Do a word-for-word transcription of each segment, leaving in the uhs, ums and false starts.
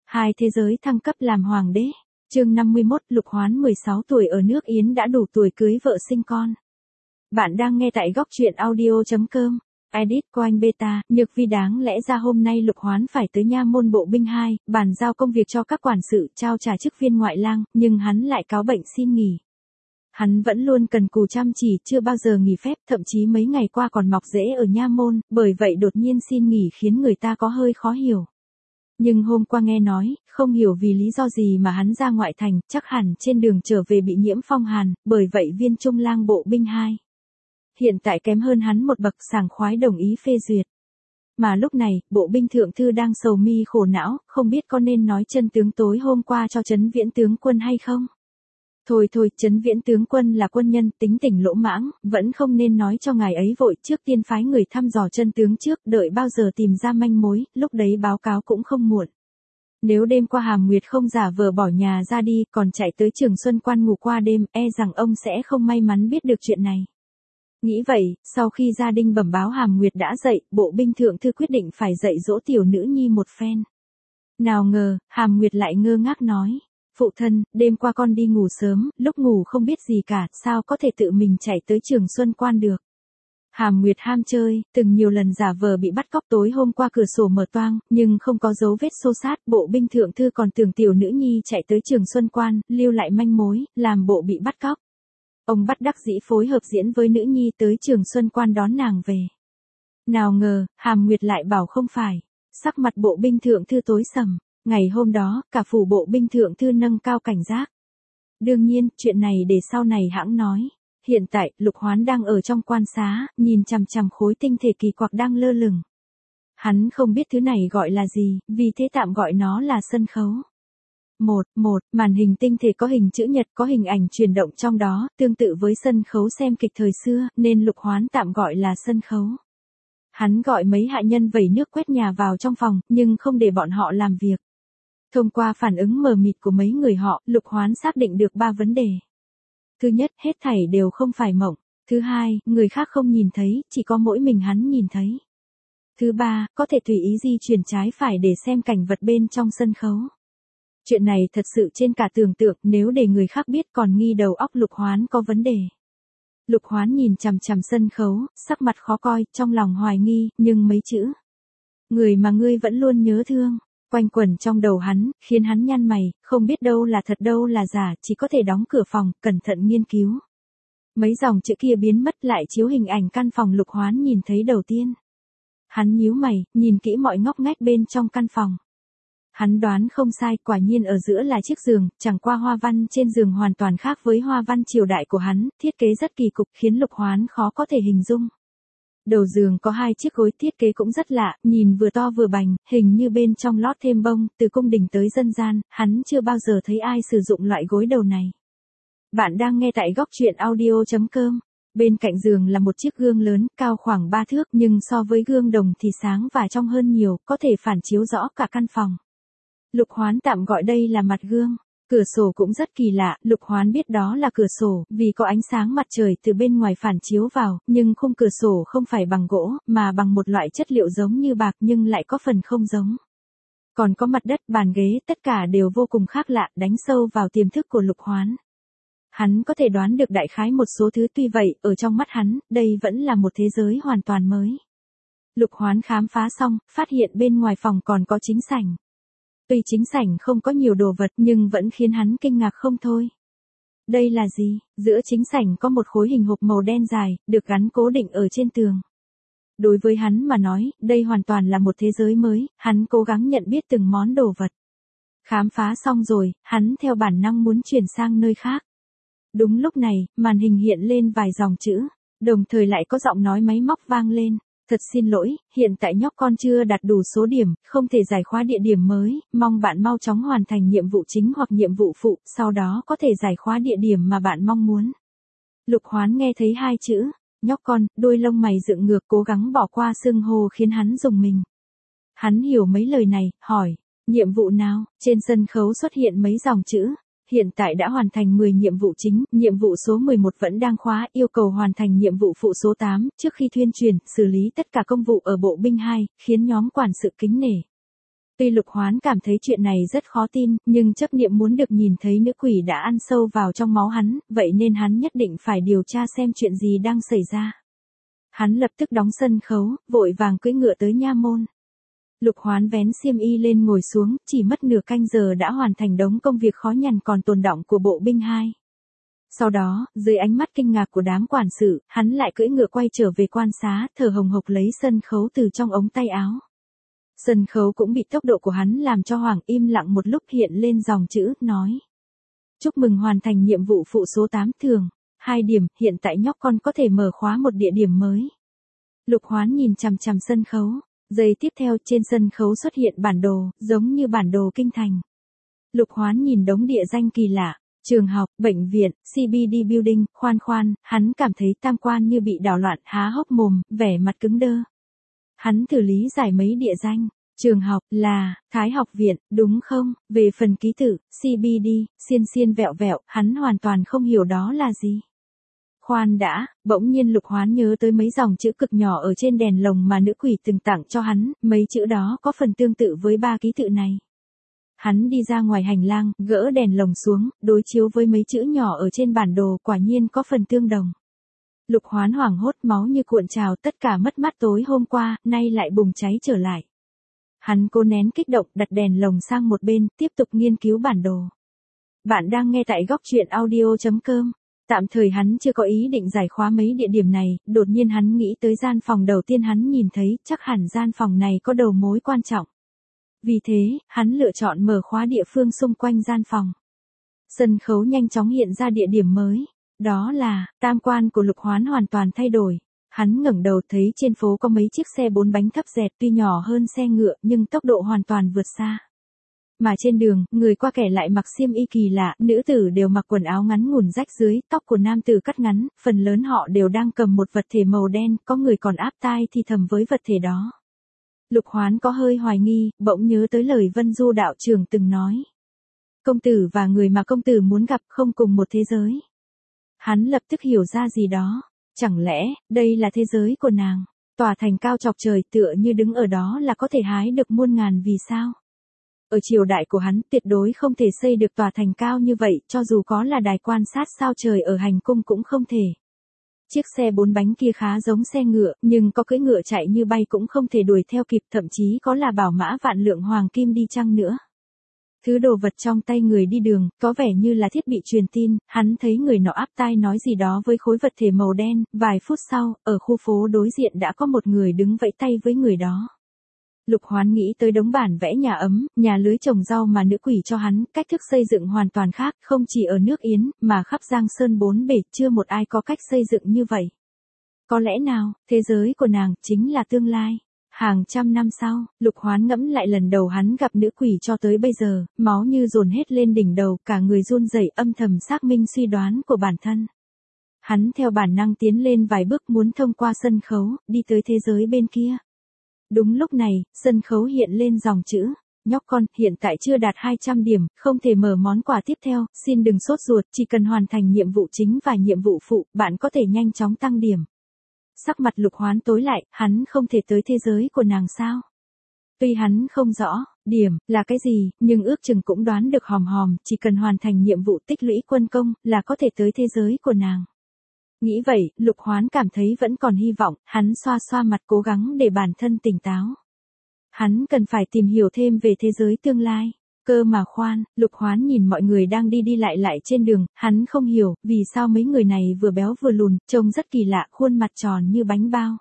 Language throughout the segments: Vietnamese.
Hai thế giới thăng cấp làm hoàng đế. Chương năm mươi mốt, Lục Hoán mười sáu tuổi ở nước Yến đã đủ tuổi cưới vợ sinh con. Bạn đang nghe tại góc truyện audio chấm com. Edit Coin Beta. Nhược Vi đáng lẽ ra hôm nay Lục Hoán phải tới nha môn bộ binh hai, bàn giao công việc cho các quản sự, trao trả chức viên ngoại lang, nhưng hắn lại cáo bệnh xin nghỉ. Hắn vẫn luôn cần cù chăm chỉ, chưa bao giờ nghỉ phép, thậm chí mấy ngày qua còn mọc rễ ở nha môn, bởi vậy đột nhiên xin nghỉ khiến người ta có hơi khó hiểu. Nhưng hôm qua nghe nói, không hiểu vì lý do gì mà hắn ra ngoại thành, chắc hẳn trên đường trở về bị nhiễm phong hàn, bởi vậy viên trung lang bộ binh hai hiện tại kém hơn hắn một bậc, sảng khoái đồng ý phê duyệt. Mà lúc này, bộ binh thượng thư đang sầu mi khổ não, không biết có nên nói chân tướng tối hôm qua cho Trấn Viễn tướng quân hay không. Thôi thôi, Trấn Viễn tướng quân là quân nhân, tính tình lỗ mãng, vẫn không nên nói cho ngài ấy vội, trước tiên phái người thăm dò chân tướng trước, đợi bao giờ tìm ra manh mối, lúc đấy báo cáo cũng không muộn. Nếu đêm qua Hàm Nguyệt không giả vờ bỏ nhà ra đi, còn chạy tới Trường Xuân Quan ngủ qua đêm, e rằng ông sẽ không may mắn biết được chuyện này. Nghĩ vậy, sau khi gia đình bẩm báo Hàm Nguyệt đã dậy, bộ binh thượng thư quyết định phải dạy dỗ tiểu nữ nhi một phen. Nào ngờ, Hàm Nguyệt lại ngơ ngác nói. Phụ thân, đêm qua con đi ngủ sớm, lúc ngủ không biết gì cả, sao có thể tự mình chạy tới Trường Xuân Quan được. Hàm Nguyệt ham chơi, từng nhiều lần giả vờ bị bắt cóc, tối hôm qua cửa sổ mở toang, nhưng không có dấu vết xô xát, bộ binh thượng thư còn tưởng tiểu nữ nhi chạy tới Trường Xuân Quan, lưu lại manh mối, làm bộ bị bắt cóc. Ông bắt đắc dĩ phối hợp diễn với nữ nhi tới Trường Xuân Quan đón nàng về. Nào ngờ, Hàm Nguyệt lại bảo không phải. Sắc mặt bộ binh thượng thư tối sầm. Ngày hôm đó, cả phủ bộ binh thượng thư nâng cao cảnh giác. Đương nhiên, chuyện này để sau này hãng nói. Hiện tại, Lục Hoán đang ở trong quan xá, nhìn chằm chằm khối tinh thể kỳ quặc đang lơ lửng. Hắn không biết thứ này gọi là gì, vì thế tạm gọi nó là sân khấu. Một, một, màn hình tinh thể có hình chữ nhật, có hình ảnh chuyển động trong đó, tương tự với sân khấu xem kịch thời xưa, nên Lục Hoán tạm gọi là sân khấu. Hắn gọi mấy hạ nhân vẩy nước quét nhà vào trong phòng, nhưng không để bọn họ làm việc. Thông qua phản ứng mờ mịt của mấy người họ, Lục Hoán xác định được ba vấn đề. Thứ nhất, hết thảy đều không phải mộng. Thứ hai, người khác không nhìn thấy, chỉ có mỗi mình hắn nhìn thấy. Thứ ba, có thể tùy ý di chuyển trái phải để xem cảnh vật bên trong sân khấu. Chuyện này thật sự trên cả tưởng tượng, nếu để người khác biết còn nghi đầu óc Lục Hoán có vấn đề. Lục Hoán nhìn chằm chằm sân khấu, sắc mặt khó coi, trong lòng hoài nghi, nhưng mấy chữ. Người mà ngươi vẫn luôn nhớ thương, quanh quẩn trong đầu hắn, khiến hắn nhăn mày, không biết đâu là thật đâu là giả, chỉ có thể đóng cửa phòng, cẩn thận nghiên cứu. Mấy dòng chữ kia biến mất lại chiếu hình ảnh căn phòng Lục Hoán nhìn thấy đầu tiên. Hắn nhíu mày, nhìn kỹ mọi ngóc ngách bên trong căn phòng. Hắn đoán không sai, quả nhiên ở giữa là chiếc giường, chẳng qua hoa văn trên giường hoàn toàn khác với hoa văn triều đại của hắn, thiết kế rất kỳ cục, khiến Lục Hoán khó có thể hình dung. Đầu giường có hai chiếc gối, thiết kế cũng rất lạ, nhìn vừa to vừa bành, hình như bên trong lót thêm bông, từ cung đình tới dân gian, hắn chưa bao giờ thấy ai sử dụng loại gối đầu này. Bạn đang nghe tại góc truyện audio chấm com. Bên cạnh giường là một chiếc gương lớn, cao khoảng ba thước, nhưng so với gương đồng thì sáng và trong hơn nhiều, có thể phản chiếu rõ cả căn phòng. Lục Hoán tạm gọi đây là mặt gương. Cửa sổ cũng rất kỳ lạ, Lục Hoán biết đó là cửa sổ, vì có ánh sáng mặt trời từ bên ngoài phản chiếu vào, nhưng khung cửa sổ không phải bằng gỗ, mà bằng một loại chất liệu giống như bạc nhưng lại có phần không giống. Còn có mặt đất, bàn ghế, tất cả đều vô cùng khác lạ, đánh sâu vào tiềm thức của Lục Hoán. Hắn có thể đoán được đại khái một số thứ, tuy vậy, ở trong mắt hắn, đây vẫn là một thế giới hoàn toàn mới. Lục Hoán khám phá xong, phát hiện bên ngoài phòng còn có chính sảnh. Tuy chính sảnh không có nhiều đồ vật nhưng vẫn khiến hắn kinh ngạc không thôi. Đây là gì? Giữa chính sảnh có một khối hình hộp màu đen dài, được gắn cố định ở trên tường. Đối với hắn mà nói, đây hoàn toàn là một thế giới mới, hắn cố gắng nhận biết từng món đồ vật. Khám phá xong rồi, hắn theo bản năng muốn chuyển sang nơi khác. Đúng lúc này, màn hình hiện lên vài dòng chữ, đồng thời lại có giọng nói máy móc vang lên. Thật xin lỗi, hiện tại nhóc con chưa đạt đủ số điểm, không thể giải khóa địa điểm mới, mong bạn mau chóng hoàn thành nhiệm vụ chính hoặc nhiệm vụ phụ, sau đó có thể giải khóa địa điểm mà bạn mong muốn. Lục Hoán nghe thấy hai chữ, nhóc con, đôi lông mày dựng ngược, cố gắng bỏ qua xưng hô khiến hắn rùng mình. Hắn hiểu mấy lời này, hỏi, nhiệm vụ nào? Trên sân khấu xuất hiện mấy dòng chữ. Hiện tại đã hoàn thành mười nhiệm vụ chính, nhiệm vụ số mười một vẫn đang khóa, yêu cầu hoàn thành nhiệm vụ phụ số tám, trước khi thuyên truyền, xử lý tất cả công vụ ở bộ binh hai, khiến nhóm quản sự kính nể. Tuy Lục Hoán cảm thấy chuyện này rất khó tin, nhưng chấp niệm muốn được nhìn thấy nữ quỷ đã ăn sâu vào trong máu hắn, vậy nên hắn nhất định phải điều tra xem chuyện gì đang xảy ra. Hắn lập tức đóng sân khấu, vội vàng cưỡi ngựa tới nha môn. Lục Hoán vén xiêm y lên ngồi xuống, chỉ mất nửa canh giờ đã hoàn thành đống công việc khó nhằn còn tồn đọng của bộ binh hai. Sau đó, dưới ánh mắt kinh ngạc của đám quản sự, hắn lại cưỡi ngựa quay trở về quan xá, thở hồng hộc lấy sân khấu từ trong ống tay áo. Sân khấu cũng bị tốc độ của hắn làm cho Hoàng im lặng một lúc, hiện lên dòng chữ, nói. Chúc mừng hoàn thành nhiệm vụ phụ số tám thường. hai điểm, hiện tại nhóc con có thể mở khóa một địa điểm mới. Lục Hoán nhìn chằm chằm sân khấu. Giây tiếp theo trên sân khấu xuất hiện bản đồ, giống như bản đồ kinh thành. Lục Hoán nhìn đống địa danh kỳ lạ. Trường học, bệnh viện, xê bê đê Building, khoan khoan, hắn cảm thấy tam quan như bị đảo loạn, há hốc mồm, vẻ mặt cứng đơ. Hắn thử lý giải mấy địa danh. Trường học là Thái học viện, đúng không? Về phần ký tự, xê bê đê, xiên xiên vẹo vẹo, hắn hoàn toàn không hiểu đó là gì. Khoan đã, bỗng nhiên Lục Hoán nhớ tới mấy dòng chữ cực nhỏ ở trên đèn lồng mà nữ quỷ từng tặng cho hắn, mấy chữ đó có phần tương tự với ba ký tự này. Hắn đi ra ngoài hành lang, gỡ đèn lồng xuống, đối chiếu với mấy chữ nhỏ ở trên bản đồ, quả nhiên có phần tương đồng. Lục Hoán hoảng hốt, máu như cuộn trào, tất cả mất mát tối hôm qua, nay lại bùng cháy trở lại. Hắn cố nén kích động, đặt đèn lồng sang một bên, tiếp tục nghiên cứu bản đồ. Bạn đang nghe tại góc truyện audio chấm com. Tạm thời hắn chưa có ý định giải khóa mấy địa điểm này, đột nhiên hắn nghĩ tới gian phòng đầu tiên hắn nhìn thấy, chắc hẳn gian phòng này có đầu mối quan trọng. Vì thế, hắn lựa chọn mở khóa địa phương xung quanh gian phòng. Sân khấu nhanh chóng hiện ra địa điểm mới. Đó là, tam quan của Lục Hoán hoàn toàn thay đổi. Hắn ngẩng đầu thấy trên phố có mấy chiếc xe bốn bánh thấp dẹt, tuy nhỏ hơn xe ngựa nhưng tốc độ hoàn toàn vượt xa. Mà trên đường, người qua kẻ lại mặc xiêm y kỳ lạ, nữ tử đều mặc quần áo ngắn ngủn rách dưới, tóc của nam tử cắt ngắn, phần lớn họ đều đang cầm một vật thể màu đen, có người còn áp tai thì thầm với vật thể đó. Lục Hoán có hơi hoài nghi, bỗng nhớ tới lời Vân Du đạo trưởng từng nói. Công tử và người mà công tử muốn gặp không cùng một thế giới. Hắn lập tức hiểu ra gì đó. Chẳng lẽ, đây là thế giới của nàng? Tòa thành cao chọc trời tựa như đứng ở đó là có thể hái được muôn ngàn vì sao? Ở triều đại của hắn tuyệt đối không thể xây được tòa thành cao như vậy, cho dù có là đài quan sát sao trời ở hành cung cũng không thể. Chiếc xe bốn bánh kia khá giống xe ngựa, nhưng có cưỡi ngựa chạy như bay cũng không thể đuổi theo kịp, thậm chí có là bảo mã vạn lượng hoàng kim đi chăng nữa. Thứ đồ vật trong tay người đi đường, có vẻ như là thiết bị truyền tin, hắn thấy người nọ áp tai nói gì đó với khối vật thể màu đen, vài phút sau, ở khu phố đối diện đã có một người đứng vẫy tay với người đó. Lục Hoán nghĩ tới đống bản vẽ nhà ấm, nhà lưới trồng rau mà nữ quỷ cho hắn, cách thức xây dựng hoàn toàn khác, không chỉ ở nước Yến, mà khắp Giang Sơn bốn bể, chưa một ai có cách xây dựng như vậy. Có lẽ nào, thế giới của nàng, chính là tương lai. Hàng trăm năm sau, Lục Hoán ngẫm lại lần đầu hắn gặp nữ quỷ cho tới bây giờ, máu như dồn hết lên đỉnh đầu, cả người run rẩy, âm thầm xác minh suy đoán của bản thân. Hắn theo bản năng tiến lên vài bước muốn thông qua sân khấu, đi tới thế giới bên kia. Đúng lúc này, sân khấu hiện lên dòng chữ. Nhóc con, hiện tại chưa đạt hai trăm điểm, không thể mở món quà tiếp theo, xin đừng sốt ruột, chỉ cần hoàn thành nhiệm vụ chính và nhiệm vụ phụ, bạn có thể nhanh chóng tăng điểm. Sắc mặt Lục Hoán tối lại, hắn không thể tới thế giới của nàng sao? Tuy hắn không rõ, điểm, là cái gì, nhưng ước chừng cũng đoán được hòm hòm, chỉ cần hoàn thành nhiệm vụ tích lũy quân công, là có thể tới thế giới của nàng. Nghĩ vậy, Lục Hoán cảm thấy vẫn còn hy vọng, hắn xoa xoa mặt cố gắng để bản thân tỉnh táo. Hắn cần phải tìm hiểu thêm về thế giới tương lai. Cơ mà khoan, Lục Hoán nhìn mọi người đang đi đi lại lại trên đường, hắn không hiểu, vì sao mấy người này vừa béo vừa lùn, trông rất kỳ lạ, khuôn mặt tròn như bánh bao.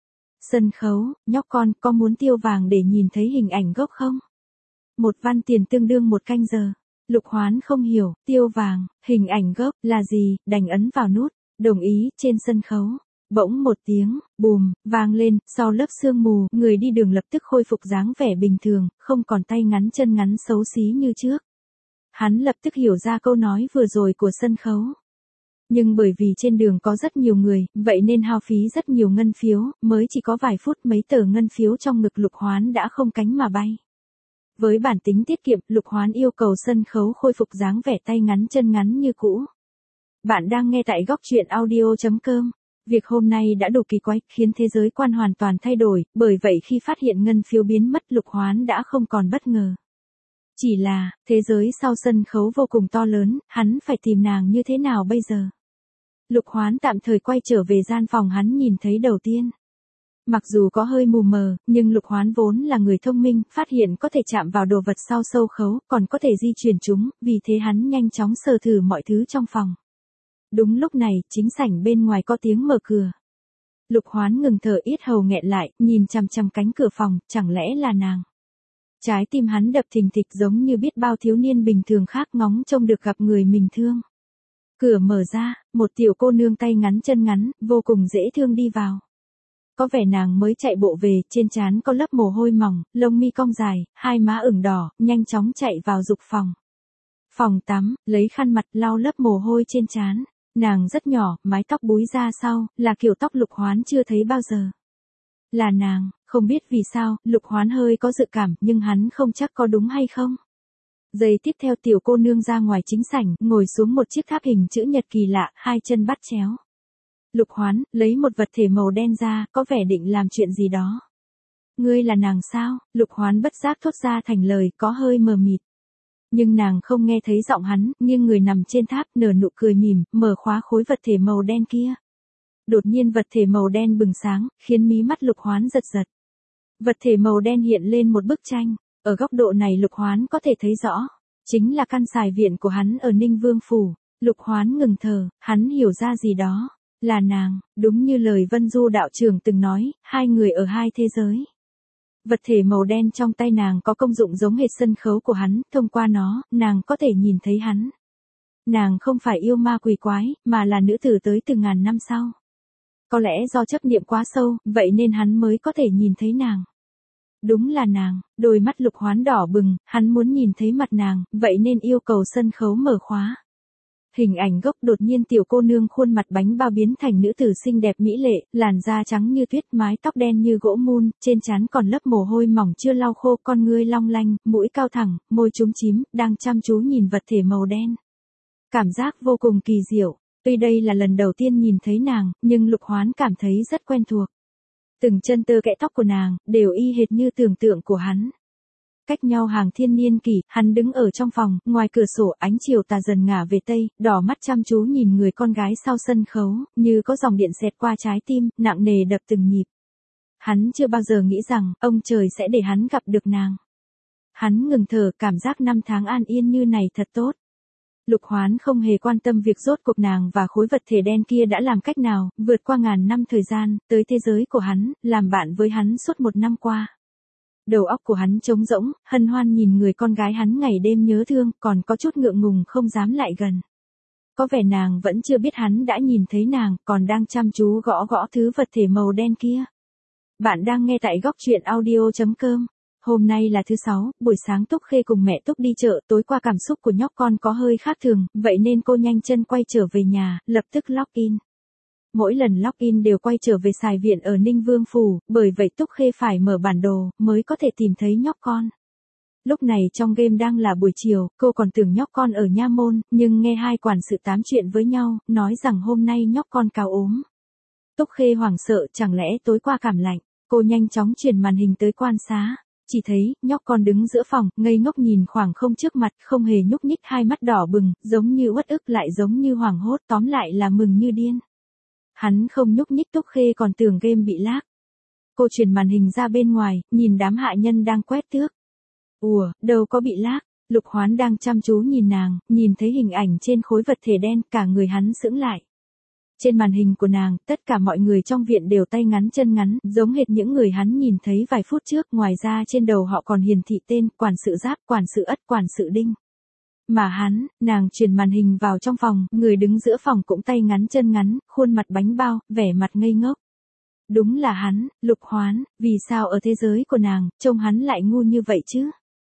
Sân khấu, nhóc con, có muốn tiêu vàng để nhìn thấy hình ảnh gốc không? Một văn tiền tương đương một canh giờ. Lục Hoán không hiểu, tiêu vàng, hình ảnh gốc, là gì, đành ấn vào nút, đồng ý, trên sân khấu. Bỗng một tiếng, bùm, vang lên, sau lớp sương mù, người đi đường lập tức khôi phục dáng vẻ bình thường, không còn tay ngắn chân ngắn xấu xí như trước. Hắn lập tức hiểu ra câu nói vừa rồi của sân khấu. Nhưng bởi vì trên đường có rất nhiều người, vậy nên hao phí rất nhiều ngân phiếu, mới chỉ có vài phút mấy tờ ngân phiếu trong ngực Lục Hoán đã không cánh mà bay. Với bản tính tiết kiệm, Lục Hoán yêu cầu sân khấu khôi phục dáng vẻ tay ngắn chân ngắn như cũ. Bạn đang nghe tại góc truyện audio chấm com. Việc hôm nay đã đủ kỳ quái, khiến thế giới quan hoàn toàn thay đổi, bởi vậy khi phát hiện ngân phiếu biến mất Lục Hoán đã không còn bất ngờ. Chỉ là, thế giới sau sân khấu vô cùng to lớn, hắn phải tìm nàng như thế nào bây giờ? Lục Hoán tạm thời quay trở về gian phòng hắn nhìn thấy đầu tiên. Mặc dù có hơi mù mờ, nhưng Lục Hoán vốn là người thông minh, phát hiện có thể chạm vào đồ vật sau sâu khấu, còn có thể di chuyển chúng, vì thế hắn nhanh chóng sờ thử mọi thứ trong phòng. Đúng lúc này, chính sảnh bên ngoài có tiếng mở cửa. Lục Hoán ngừng thở, yết hầu nghẹn lại, nhìn chằm chằm cánh cửa phòng, chẳng lẽ là nàng? Trái tim hắn đập thình thịch giống như biết bao thiếu niên bình thường khác ngóng trông được gặp người mình thương. Cửa mở ra, một tiểu cô nương tay ngắn chân ngắn, vô cùng dễ thương đi vào. Có vẻ nàng mới chạy bộ về, trên trán có lớp mồ hôi mỏng, lông mi cong dài, hai má ửng đỏ, nhanh chóng chạy vào dục phòng. Phòng tắm, lấy khăn mặt lau lớp mồ hôi trên trán. Nàng rất nhỏ, mái tóc búi ra sau, là kiểu tóc Lục Hoán chưa thấy bao giờ. Là nàng, không biết vì sao, Lục Hoán hơi có dự cảm, nhưng hắn không chắc có đúng hay không. Giây tiếp theo tiểu cô nương ra ngoài chính sảnh, ngồi xuống một chiếc tháp hình chữ nhật kỳ lạ, hai chân bắt chéo. Lục Hoán, lấy một vật thể màu đen ra, có vẻ định làm chuyện gì đó. Ngươi là nàng sao? Lục Hoán bất giác thốt ra thành lời, có hơi mờ mịt. Nhưng nàng không nghe thấy giọng hắn, nghiêng người nằm trên tháp, nở nụ cười mỉm, mở khóa khối vật thể màu đen kia. Đột nhiên vật thể màu đen bừng sáng, khiến mí mắt Lục Hoán giật giật. Vật thể màu đen hiện lên một bức tranh, ở góc độ này Lục Hoán có thể thấy rõ. Chính là căn xài viện của hắn ở Ninh Vương Phủ. Lục Hoán ngừng thở, hắn hiểu ra gì đó. Là nàng, đúng như lời Vân Du đạo trưởng từng nói, hai người ở hai thế giới. Vật thể màu đen trong tay nàng có công dụng giống hệt sân khấu của hắn, thông qua nó, nàng có thể nhìn thấy hắn. Nàng không phải yêu ma quỷ quái, mà là nữ tử tới từ ngàn năm sau. Có lẽ do chấp niệm quá sâu, vậy nên hắn mới có thể nhìn thấy nàng. Đúng là nàng, đôi mắt Lục Hoán đỏ bừng, hắn muốn nhìn thấy mặt nàng, vậy nên yêu cầu sân khấu mở khóa. Hình ảnh gốc đột nhiên tiểu cô nương khuôn mặt bánh bao biến thành nữ tử xinh đẹp mỹ lệ, làn da trắng như tuyết, mái tóc đen như gỗ mun, trên trán còn lớp mồ hôi mỏng chưa lau khô, con ngươi long lanh, mũi cao thẳng, môi chúm chím, đang chăm chú nhìn vật thể màu đen. Cảm giác vô cùng kỳ diệu, tuy đây là lần đầu tiên nhìn thấy nàng, nhưng Lục Hoán cảm thấy rất quen thuộc. Từng chân tơ kẽ tóc của nàng, đều y hệt như tưởng tượng của hắn. Cách nhau hàng thiên niên kỷ, hắn đứng ở trong phòng, ngoài cửa sổ ánh chiều tà dần ngả về tây, đỏ mắt chăm chú nhìn người con gái sau sân khấu, như có dòng điện xẹt qua trái tim, nặng nề đập từng nhịp. Hắn chưa bao giờ nghĩ rằng, ông trời sẽ để hắn gặp được nàng. Hắn ngừng thở, cảm giác năm tháng an yên như này thật tốt. Lục Hoán không hề quan tâm việc rốt cuộc nàng và khối vật thể đen kia đã làm cách nào, vượt qua ngàn năm thời gian, tới thế giới của hắn, làm bạn với hắn suốt một năm qua. Đầu óc của hắn trống rỗng, hân hoan nhìn người con gái hắn ngày đêm nhớ thương, còn có chút ngượng ngùng không dám lại gần. Có vẻ nàng vẫn chưa biết hắn đã nhìn thấy nàng, còn đang chăm chú gõ gõ thứ vật thể màu đen kia. Bạn đang nghe tại góc truyện audio chấm com. Hôm nay là thứ sáu, buổi sáng Túc Khê cùng mẹ Túc đi chợ, tối qua cảm xúc của nhóc con có hơi khác thường, vậy nên cô nhanh chân quay trở về nhà, lập tức login. Mỗi lần login đều quay trở về xài viện ở Ninh Vương Phủ, bởi vậy Túc Khê phải mở bản đồ, mới có thể tìm thấy nhóc con. Lúc này trong game đang là buổi chiều, cô còn tưởng nhóc con ở Nha Môn, nhưng nghe hai quản sự tám chuyện với nhau, nói rằng hôm nay nhóc con cao ốm. Túc Khê hoảng sợ, chẳng lẽ tối qua cảm lạnh, cô nhanh chóng chuyển màn hình tới quan xá. Chỉ thấy, nhóc con đứng giữa phòng, ngây ngốc nhìn khoảng không trước mặt, không hề nhúc nhích, hai mắt đỏ bừng, giống như uất ức lại giống như hoảng hốt, tóm lại là mừng như điên. Hắn không nhúc nhích, Túc Khê còn tưởng game bị lag. Cô chuyển màn hình ra bên ngoài, nhìn đám hạ nhân đang quét tước. Ủa, đâu có bị lag, Lục Hoán đang chăm chú nhìn nàng, nhìn thấy hình ảnh trên khối vật thể đen, cả người hắn sững lại. Trên màn hình của nàng, tất cả mọi người trong viện đều tay ngắn chân ngắn, giống hệt những người hắn nhìn thấy vài phút trước, ngoài ra trên đầu họ còn hiển thị tên, quản sự Giáp, quản sự Ất, quản sự Đinh. Mà hắn, nàng chuyển màn hình vào trong phòng, người đứng giữa phòng cũng tay ngắn chân ngắn, khuôn mặt bánh bao, vẻ mặt ngây ngốc. Đúng là hắn, Lục Hoán, vì sao ở thế giới của nàng, trông hắn lại ngu như vậy chứ?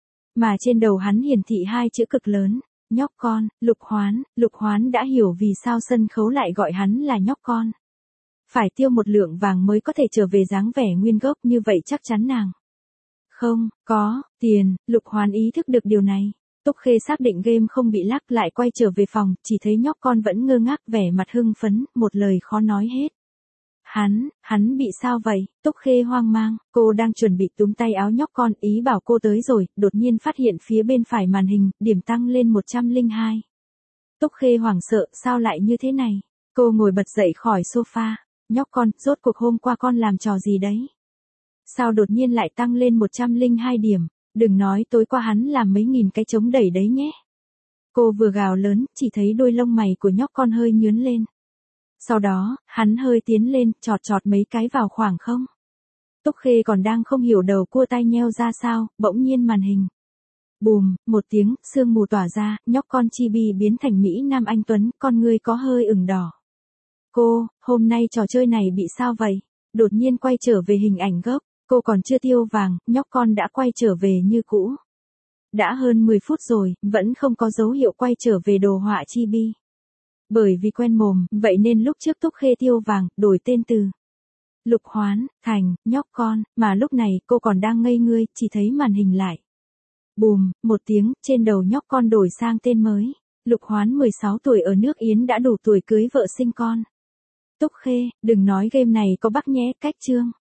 Mà trên đầu hắn hiển thị hai chữ cực lớn. Nhóc con, Lục Hoán, Lục Hoán đã hiểu vì sao sân khấu lại gọi hắn là nhóc con. Phải tiêu một lượng vàng mới có thể trở về dáng vẻ nguyên gốc, như vậy chắc chắn nàng không có tiền. Lục Hoán ý thức được điều này. Túc Khê xác định game không bị lag, lại quay trở về phòng, chỉ thấy nhóc con vẫn ngơ ngác, vẻ mặt hưng phấn, một lời khó nói hết. Hắn, hắn bị sao vậy? Túc Khê hoang mang, cô đang chuẩn bị túm tay áo nhóc con ý bảo cô tới rồi, đột nhiên phát hiện phía bên phải màn hình, điểm tăng lên một trăm lẻ hai. Túc Khê hoảng sợ, sao lại như thế này? Cô ngồi bật dậy khỏi sofa, nhóc con, rốt cuộc hôm qua con làm trò gì đấy? Sao đột nhiên lại tăng lên một trăm lẻ hai điểm, đừng nói tối qua hắn làm mấy nghìn cái chống đẩy đấy nhé. Cô vừa gào lớn, chỉ thấy đôi lông mày của nhóc con hơi nhướn lên. Sau đó, hắn hơi tiến lên, chọt chọt mấy cái vào khoảng không. Túc Khê còn đang không hiểu đầu cua tai nheo ra sao, bỗng nhiên màn hình. Bùm, một tiếng, sương mù tỏa ra, nhóc con Chibi biến thành Mỹ Nam anh Tuấn, con người có hơi ửng đỏ. Cô, hôm nay trò chơi này bị sao vậy? Đột nhiên quay trở về hình ảnh gốc, cô còn chưa tiêu vàng, nhóc con đã quay trở về như cũ. Đã hơn mười phút rồi, vẫn không có dấu hiệu quay trở về đồ họa Chibi. Bởi vì quen mồm, vậy nên lúc trước Túc Khê tiêu vàng, đổi tên từ Lục Hoán, thành, nhóc con, mà lúc này cô còn đang ngây ngươi, chỉ thấy màn hình lại. Bùm, một tiếng, trên đầu nhóc con đổi sang tên mới. Lục Hoán mười sáu tuổi ở nước Yến đã đủ tuổi cưới vợ sinh con. Túc Khê, đừng nói game này có bug nhé, cách chương.